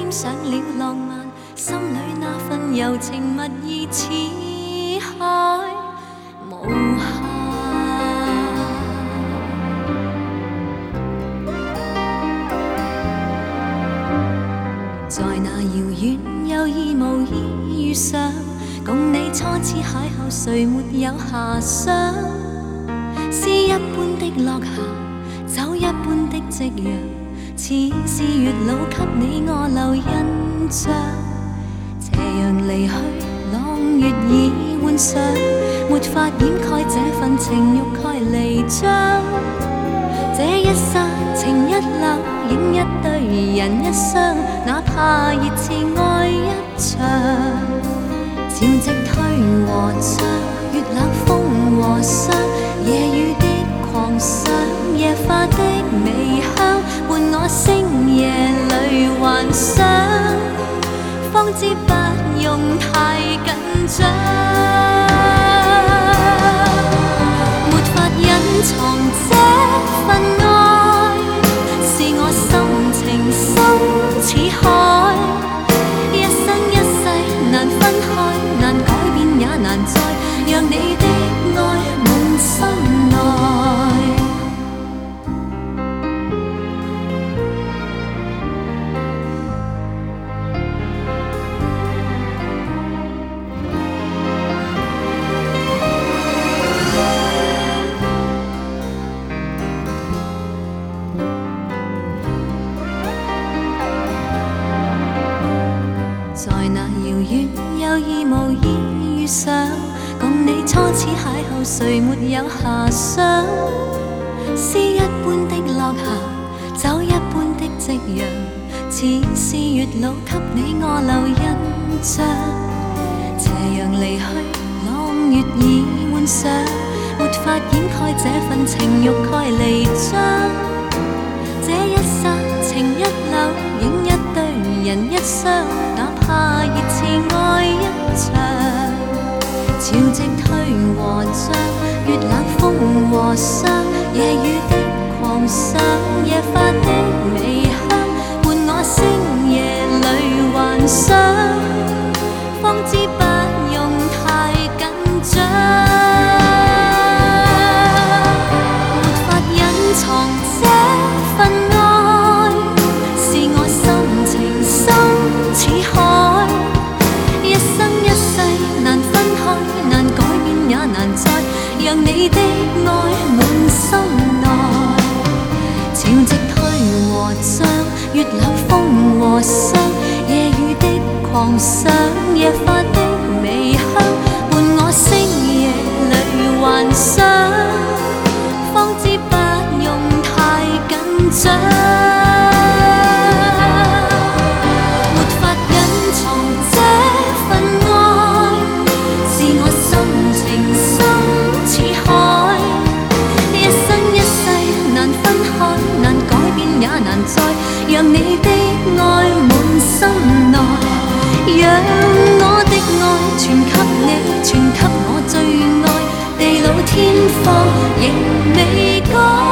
上了浪漫，心里那份柔情蜜意似海無限。在那遙遠有意無意遇上，共你初次邂逅，誰沒有遐想？詩一般的落霞，酒一般的夕陽，似是月老給你我留印象。斜陽離去，朗月已換上，沒法掩蓋這份情欲蓋彌彰。這一剎情一縷，影一對人一雙，哪怕熱熾愛一場。潮汐退和漲，月冷風和霜，夜雨的狂想，夜花的微香，伴我星夜裏幻想，方知不用太緊張。沒法隱藏這份愛，是我心情深似海，一生一世難分開，難改變也難再讓你的愛滿心內。在那遙遠有意無意遇上，共你初次邂逅，誰沒有遐想？詩一般的落霞，酒一般的夕陽，似是月老給你我留印象。斜陽離去，朗月已換上，沒法掩蓋這份情欲蓋彌彰。這一剎情一縷，影一對人一雙，哪怕熱熾愛一場。潮汐退和漲，月冷風和霜，夜雨的狂想，夜花的微香，伴我星夜裏幻想，方知不用太緊張。沒法隱藏這份愛，是我心情深似海，一生一世難分開，難改變也難再讓你的愛滿心內。潮汐退和漲，月冷風和霜，夜雨的狂想，夜花的微香，伴我星夜裏幻想，方知不用太緊張。沒法隱藏這份愛，是我心情深似海，一生一世難分開，難改變也難再讓你的愛滿心內。讓我的愛傳給你，傳給我最愛，地老天荒仍未改。